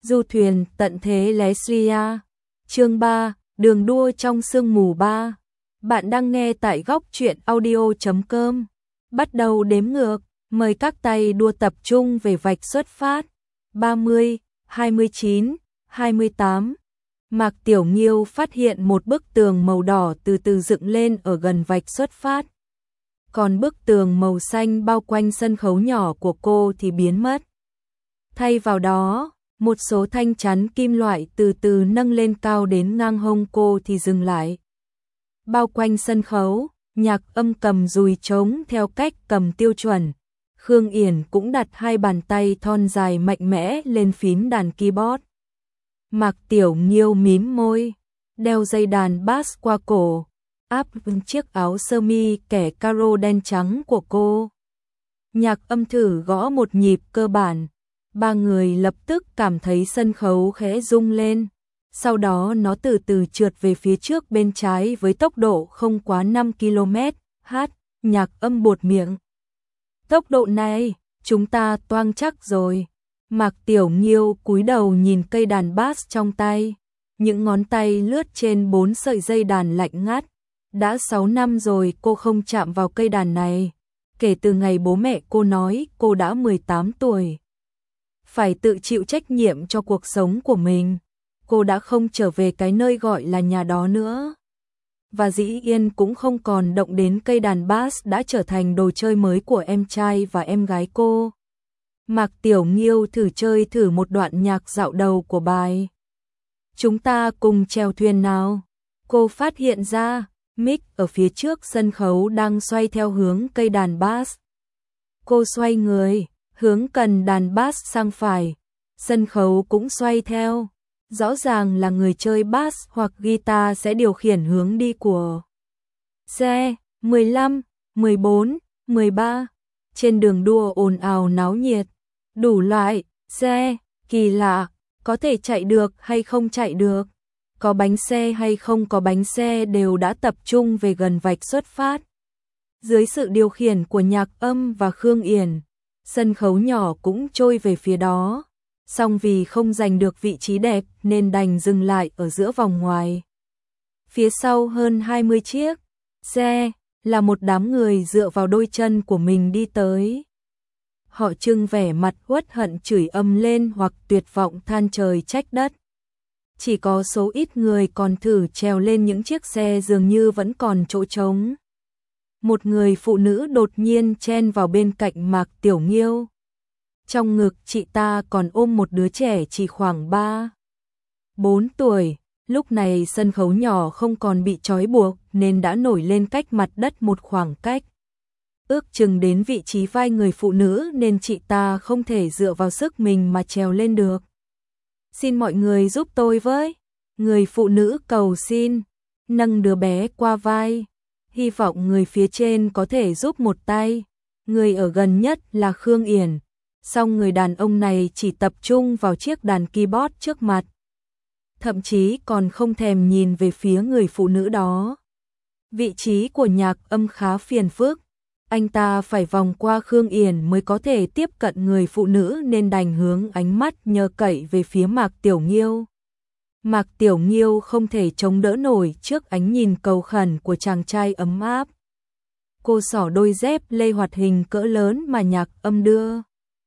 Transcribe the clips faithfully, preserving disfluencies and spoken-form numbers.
Du thuyền tận thế Leslia. Chương ba, đường đua trong sương mù ba. Bạn đang nghe tại góc truyện audio chấm com. Bắt đầu đếm ngược, mời các tay đua tập trung về vạch xuất phát. ba mươi, hai mươi chín, hai mươi tám. Mạc Tiểu Nghiêu phát hiện một bức tường màu đỏ từ từ dựng lên ở gần vạch xuất phát. Còn bức tường màu xanh bao quanh sân khấu nhỏ của cô thì biến mất. Thay vào đó, một số thanh chắn kim loại từ từ nâng lên cao đến ngang hông cô thì dừng lại. Bao quanh sân khấu, Nhạc Âm cầm dùi trống theo cách cầm tiêu chuẩn. Khương Yển cũng đặt hai bàn tay thon dài mạnh mẽ lên phím đàn keyboard. Mạc Tiểu Nghiêu mím môi, đeo dây đàn bass qua cổ, áp chiếc áo sơ mi kẻ caro đen trắng của cô. Nhạc Âm thử gõ một nhịp cơ bản. Ba người lập tức cảm thấy sân khấu khẽ rung lên, sau đó nó từ từ trượt về phía trước bên trái với tốc độ không quá năm ki lô mét h. Nhạc Âm buột miệng. Tốc độ này, chúng ta toang chắc rồi. Mạc Tiểu Nghiêu cúi đầu nhìn cây đàn bass trong tay, những ngón tay lướt trên bốn sợi dây đàn lạnh ngắt. Đã sáu năm rồi cô không chạm vào cây đàn này, kể từ ngày bố mẹ cô nói cô đã mười tám tuổi. Phải tự chịu trách nhiệm cho cuộc sống của mình. Cô đã không trở về cái nơi gọi là nhà đó nữa. Và dĩ nhiên cũng không còn động đến cây đàn bass đã trở thành đồ chơi mới của em trai và em gái cô. Mạc Tiểu Nghiêu thử chơi thử một đoạn nhạc dạo đầu của bài. Chúng ta cùng chèo thuyền nào. Cô phát hiện ra, mic ở phía trước sân khấu đang xoay theo hướng cây đàn bass. Cô xoay người, hướng cần đàn bass sang phải, sân khấu cũng xoay theo. Rõ ràng là người chơi bass hoặc guitar sẽ điều khiển hướng đi của xe. Mười lăm, mười bốn, mười ba. Trên đường đua ồn ào náo nhiệt, đủ loại xe kỳ lạ, có thể chạy được hay không chạy được, có bánh xe hay không có bánh xe đều đã tập trung về gần vạch xuất phát. Dưới sự điều khiển của Nhạc Âm và Khương Yển, sân khấu nhỏ cũng trôi về phía đó, song vì không giành được vị trí đẹp nên đành dừng lại ở giữa vòng ngoài. Phía sau hơn hai mươi chiếc xe là một đám người dựa vào đôi chân của mình đi tới. Họ trưng vẻ mặt uất hận chửi ầm lên hoặc tuyệt vọng than trời trách đất. Chỉ có số ít người còn thử trèo lên những chiếc xe dường như vẫn còn chỗ trống. Một người phụ nữ đột nhiên chen vào bên cạnh Mạc Tiểu Nghiêu. Trong ngực chị ta còn ôm một đứa trẻ chỉ khoảng ba, bốn tuổi. Lúc này sân khấu nhỏ không còn bị trói buộc nên đã nổi lên cách mặt đất một khoảng cách. Ước chừng đến vị trí vai người phụ nữ nên chị ta không thể dựa vào sức mình mà trèo lên được. Xin mọi người giúp tôi với. Người phụ nữ cầu xin, nâng đứa bé qua vai. Hy vọng người phía trên có thể giúp một tay. Người ở gần nhất là Khương Yển, song người đàn ông này chỉ tập trung vào chiếc đàn keyboard trước mặt. Thậm chí còn không thèm nhìn về phía người phụ nữ đó. Vị trí của Nhạc Âm khá phiền phức. Anh ta phải vòng qua Khương Yển mới có thể tiếp cận người phụ nữ nên đành hướng ánh mắt nhờ cậy về phía Mạc Tiểu Nghiêu. Mạc Tiểu Nghiêu không thể chống đỡ nổi trước ánh nhìn cầu khẩn của chàng trai ấm áp. Cô xỏ đôi dép lê hoạt hình cỡ lớn mà Nhạc Âm đưa.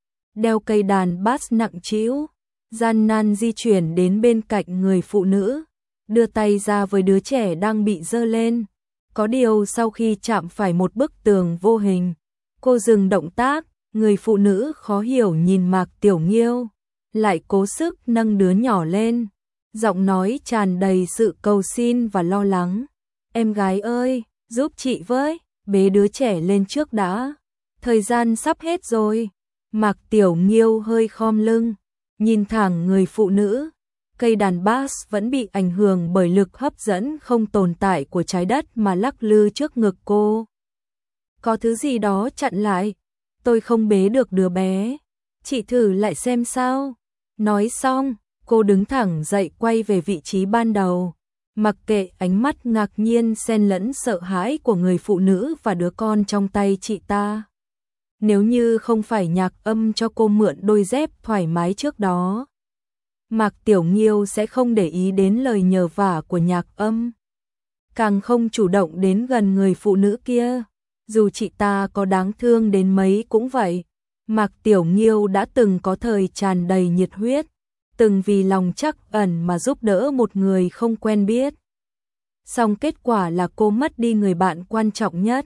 Đeo cây đàn bass nặng trĩu, gian nan di chuyển đến bên cạnh người phụ nữ, đưa tay ra với đứa trẻ đang bị giơ lên. Có điều sau khi chạm phải một bức tường vô hình, cô dừng động tác. Người phụ nữ khó hiểu nhìn Mạc Tiểu Nghiêu, lại cố sức nâng đứa nhỏ lên, giọng nói tràn đầy sự cầu xin và lo lắng. Em gái ơi, giúp chị với, bế đứa trẻ lên trước đã, thời gian sắp hết rồi. Mạc Tiểu Nghiêu hơi khom lưng, nhìn thẳng người phụ nữ. Cây đàn bass vẫn bị ảnh hưởng bởi lực hấp dẫn không tồn tại của trái đất mà lắc lư trước ngực cô. Có thứ gì đó chặn lại. Tôi không bế được đứa bé. Chị thử lại xem sao. Nói xong, cô đứng thẳng dậy quay về vị trí ban đầu. Mặc kệ ánh mắt ngạc nhiên xen lẫn sợ hãi của người phụ nữ và đứa con trong tay chị ta. Nếu như không phải Nhạc Âm cho cô mượn đôi dép thoải mái trước đó, Mạc Tiểu Nghiêu sẽ không để ý đến lời nhờ vả của Nhạc Âm, càng không chủ động đến gần người phụ nữ kia. Dù chị ta có đáng thương đến mấy cũng vậy, Mạc Tiểu Nghiêu đã từng có thời tràn đầy nhiệt huyết, từng vì lòng trắc ẩn mà giúp đỡ một người không quen biết. Song kết quả là cô mất đi người bạn quan trọng nhất.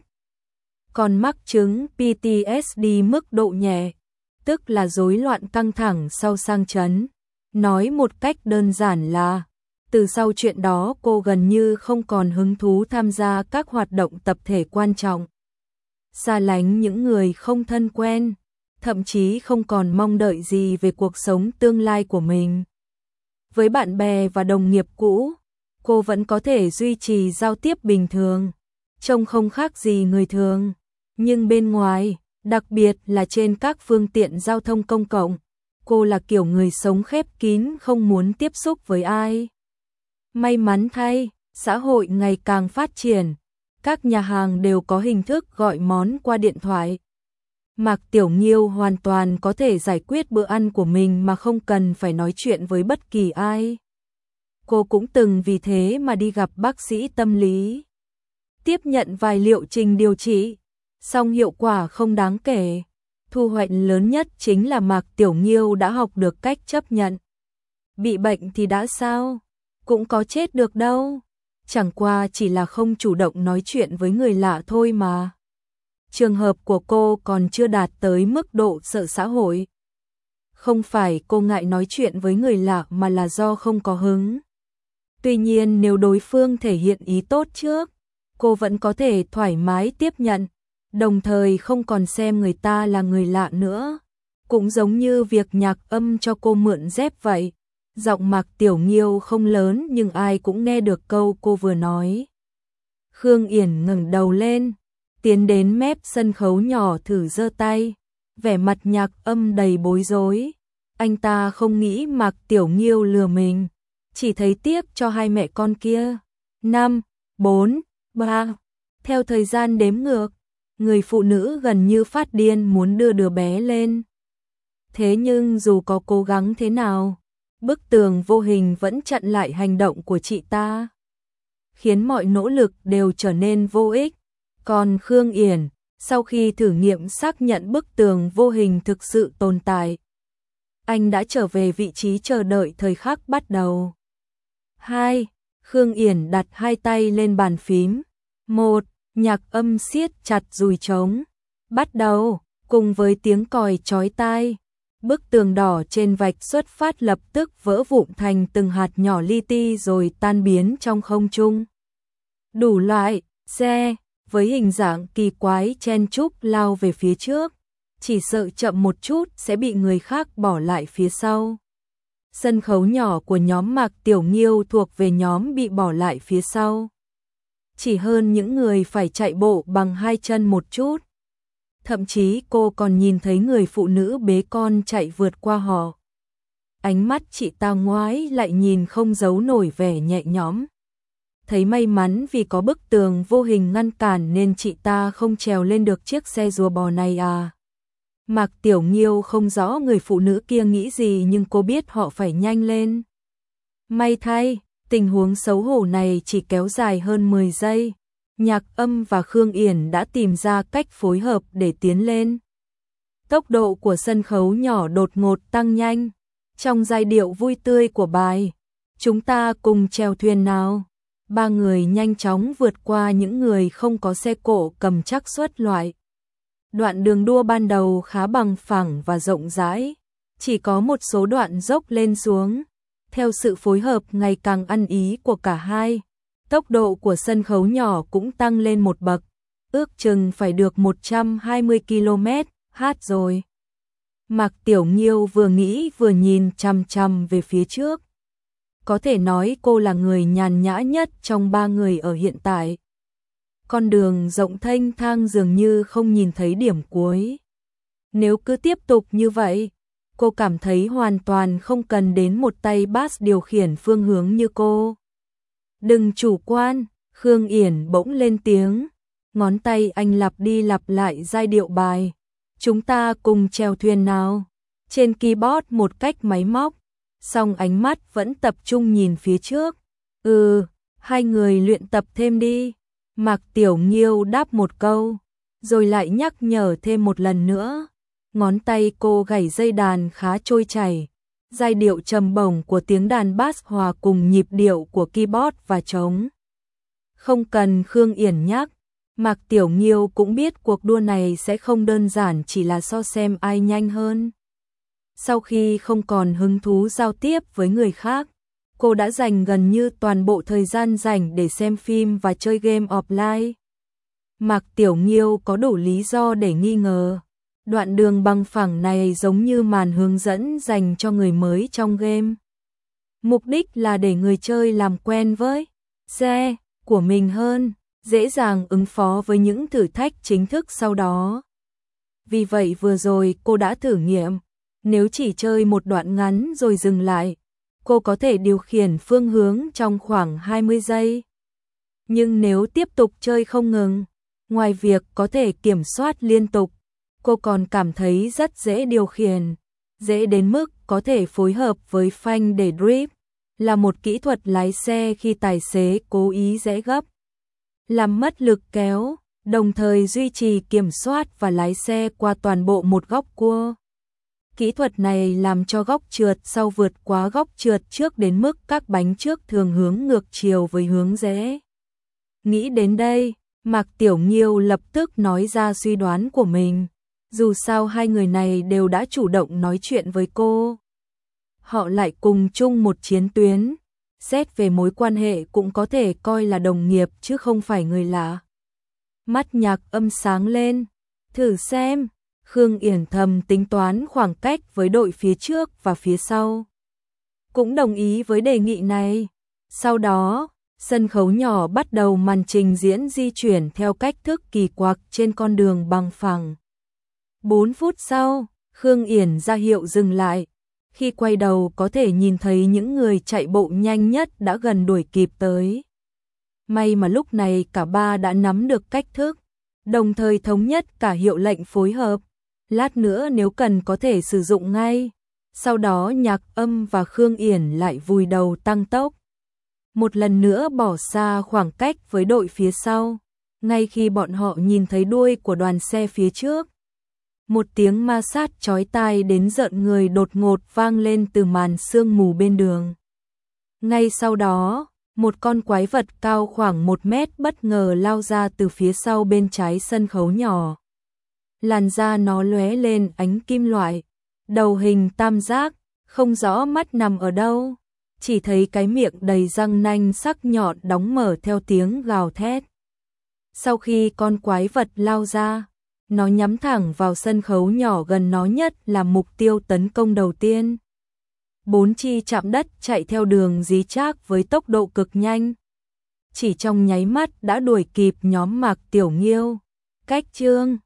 Còn mắc chứng pê tê ét đê mức độ nhẹ, tức là rối loạn căng thẳng sau sang chấn. Nói một cách đơn giản là, từ sau chuyện đó cô gần như không còn hứng thú tham gia các hoạt động tập thể quan trọng, xa lánh những người không thân quen, thậm chí không còn mong đợi gì về cuộc sống tương lai của mình. Với bạn bè và đồng nghiệp cũ, cô vẫn có thể duy trì giao tiếp bình thường, trông không khác gì người thường, nhưng bên ngoài, đặc biệt là trên các phương tiện giao thông công cộng, cô là kiểu người sống khép kín, không muốn tiếp xúc với ai. May mắn thay, xã hội ngày càng phát triển, các nhà hàng đều có hình thức gọi món qua điện thoại. Mạc Tiểu Nghiêu hoàn toàn có thể giải quyết bữa ăn của mình mà không cần phải nói chuyện với bất kỳ ai. Cô cũng từng vì thế mà đi gặp bác sĩ tâm lý, tiếp nhận vài liệu trình điều trị, song hiệu quả không đáng kể. Thu hoạch lớn nhất chính là Mạc Tiểu Nghiêu đã học được cách chấp nhận. Bị bệnh thì đã sao? Cũng có chết được đâu. Chẳng qua chỉ là không chủ động nói chuyện với người lạ thôi mà. Trường hợp của cô còn chưa đạt tới mức độ sợ xã hội. Không phải cô ngại nói chuyện với người lạ mà là do không có hứng. Tuy nhiên nếu đối phương thể hiện ý tốt trước, cô vẫn có thể thoải mái tiếp nhận, đồng thời không còn xem người ta là người lạ nữa. Cũng giống như việc Nhạc Âm cho cô mượn dép vậy. Giọng Mạc Tiểu Nghiêu không lớn nhưng ai cũng nghe được câu cô vừa nói. Khương Yển ngẩng đầu lên, tiến đến mép sân khấu nhỏ thử giơ tay, vẻ mặt Nhạc Âm đầy bối rối. Anh ta không nghĩ Mạc Tiểu Nghiêu lừa mình, chỉ thấy tiếc cho hai mẹ con kia. Năm, bốn, ba, theo thời gian đếm ngược, người phụ nữ gần như phát điên muốn đưa đứa bé lên. Thế nhưng dù có cố gắng thế nào, bức tường vô hình vẫn chặn lại hành động của chị ta, khiến mọi nỗ lực đều trở nên vô ích. Còn Khương Yển, sau khi thử nghiệm xác nhận bức tường vô hình thực sự tồn tại, anh đã trở về vị trí chờ đợi thời khắc bắt đầu. Hai, Khương Yển đặt hai tay lên bàn phím. Một, Nhạc Âm siết chặt dùi trống. Bắt đầu, cùng với tiếng còi chói tai, bức tường đỏ trên vạch xuất phát lập tức vỡ vụn thành từng hạt nhỏ li ti rồi tan biến trong không trung. Đủ loại xe với hình dạng kỳ quái chen chúc lao về phía trước, chỉ sợ chậm một chút sẽ bị người khác bỏ lại phía sau. Sân khấu nhỏ của nhóm Mạc Tiểu Nghiêu thuộc về nhóm bị bỏ lại phía sau. Chỉ hơn những người phải chạy bộ bằng hai chân một chút. Thậm chí cô còn nhìn thấy người phụ nữ bế con chạy vượt qua họ. Ánh mắt chị ta ngoái lại nhìn không giấu nổi vẻ nhẹ nhõm. Thấy may mắn vì có bức tường vô hình ngăn cản nên chị ta không trèo lên được chiếc xe rùa bò này à. Mạc Tiểu Nghiêu không rõ người phụ nữ kia nghĩ gì nhưng cô biết họ phải nhanh lên. May thay, tình huống xấu hổ này chỉ kéo dài hơn mười giây. Nhạc Âm và Khương Yển đã tìm ra cách phối hợp để tiến lên. Tốc độ của sân khấu nhỏ đột ngột tăng nhanh. Trong giai điệu vui tươi của bài, chúng ta cùng chèo thuyền nào. Ba người nhanh chóng vượt qua những người không có xe cộ cầm trắc suất loại. Đoạn đường đua ban đầu khá bằng phẳng và rộng rãi, chỉ có một số đoạn dốc lên xuống. Theo sự phối hợp ngày càng ăn ý của cả hai, tốc độ của sân khấu nhỏ cũng tăng lên một bậc, ước chừng phải được một trăm hai mươi ki lô mét h rồi. Mạc Tiểu Nghiêu vừa nghĩ vừa nhìn chằm chằm về phía trước. Có thể nói cô là người nhàn nhã nhất trong ba người ở hiện tại. Con đường rộng thênh thang dường như không nhìn thấy điểm cuối. Nếu cứ tiếp tục như vậy, cô cảm thấy hoàn toàn không cần đến một tay bass điều khiển phương hướng như cô. Đừng chủ quan, Khương Yển bỗng lên tiếng, ngón tay anh lặp đi lặp lại giai điệu bài. Chúng ta cùng chèo thuyền nào. Trên keyboard một cách máy móc, song ánh mắt vẫn tập trung nhìn phía trước. Ừ, hai người luyện tập thêm đi. Mạc Tiểu Nghiêu đáp một câu, rồi lại nhắc nhở thêm một lần nữa. Ngón tay cô gảy dây đàn khá trôi chảy. Giai điệu trầm bổng của tiếng đàn bass hòa cùng nhịp điệu của keyboard và trống. Không cần Khương Yển nhắc, Mạc Tiểu Nghiêu cũng biết cuộc đua này sẽ không đơn giản chỉ là so xem ai nhanh hơn. Sau khi không còn hứng thú giao tiếp với người khác, cô đã dành gần như toàn bộ thời gian rảnh để xem phim và chơi game offline. Mạc Tiểu Nghiêu có đủ lý do để nghi ngờ. Đoạn đường bằng phẳng này giống như màn hướng dẫn dành cho người mới trong game. Mục đích là để người chơi làm quen với xe của mình hơn, dễ dàng ứng phó với những thử thách chính thức sau đó. Vì vậy vừa rồi cô đã thử nghiệm, nếu chỉ chơi một đoạn ngắn rồi dừng lại, cô có thể điều khiển phương hướng trong khoảng hai mươi giây. Nhưng nếu tiếp tục chơi không ngừng, ngoài việc có thể kiểm soát liên tục, cô còn cảm thấy rất dễ điều khiển, dễ đến mức có thể phối hợp với phanh để drift, là một kỹ thuật lái xe khi tài xế cố ý rẽ gấp, làm mất lực kéo, đồng thời duy trì kiểm soát và lái xe qua toàn bộ một góc cua. Kỹ thuật này làm cho góc trượt sau vượt quá góc trượt trước đến mức các bánh trước thường hướng ngược chiều với hướng rẽ. Nghĩ đến đây, Mạc Tiểu Nghiêu lập tức nói ra suy đoán của mình. Dù sao hai người này đều đã chủ động nói chuyện với cô. Họ lại cùng chung một chiến tuyến. Xét về mối quan hệ cũng có thể coi là đồng nghiệp chứ không phải người lạ. Mắt Nhạc Âm sáng lên. Thử xem. Khương Yển thầm tính toán khoảng cách với đội phía trước và phía sau. Cũng đồng ý với đề nghị này. Sau đó, sân khấu nhỏ bắt đầu màn trình diễn di chuyển theo cách thức kỳ quặc trên con đường bằng phẳng. Bốn phút sau, Khương Yển ra hiệu dừng lại. Khi quay đầu có thể nhìn thấy những người chạy bộ nhanh nhất đã gần đuổi kịp tới. May mà lúc này cả ba đã nắm được cách thức, đồng thời thống nhất cả hiệu lệnh phối hợp. Lát nữa nếu cần có thể sử dụng ngay. Sau đó Nhạc Âm và Khương Yển lại vùi đầu tăng tốc. Một lần nữa bỏ xa khoảng cách với đội phía sau. Ngay khi bọn họ nhìn thấy đuôi của đoàn xe phía trước, một tiếng ma sát chói tai đến rợn người đột ngột vang lên từ màn sương mù bên đường. Ngay sau đó, một con quái vật cao khoảng một mét bất ngờ lao ra từ phía sau bên trái sân khấu nhỏ. Làn da nó lóe lên ánh kim loại, đầu hình tam giác, không rõ mắt nằm ở đâu, chỉ thấy cái miệng đầy răng nanh sắc nhọn đóng mở theo tiếng gào thét. Sau khi con quái vật lao ra, nó nhắm thẳng vào sân khấu nhỏ gần nó nhất là mục tiêu tấn công đầu tiên. Bốn chi chạm đất chạy theo đường dí chác với tốc độ cực nhanh. Chỉ trong nháy mắt đã đuổi kịp nhóm Mạc Tiểu Nghiêu. Cách chương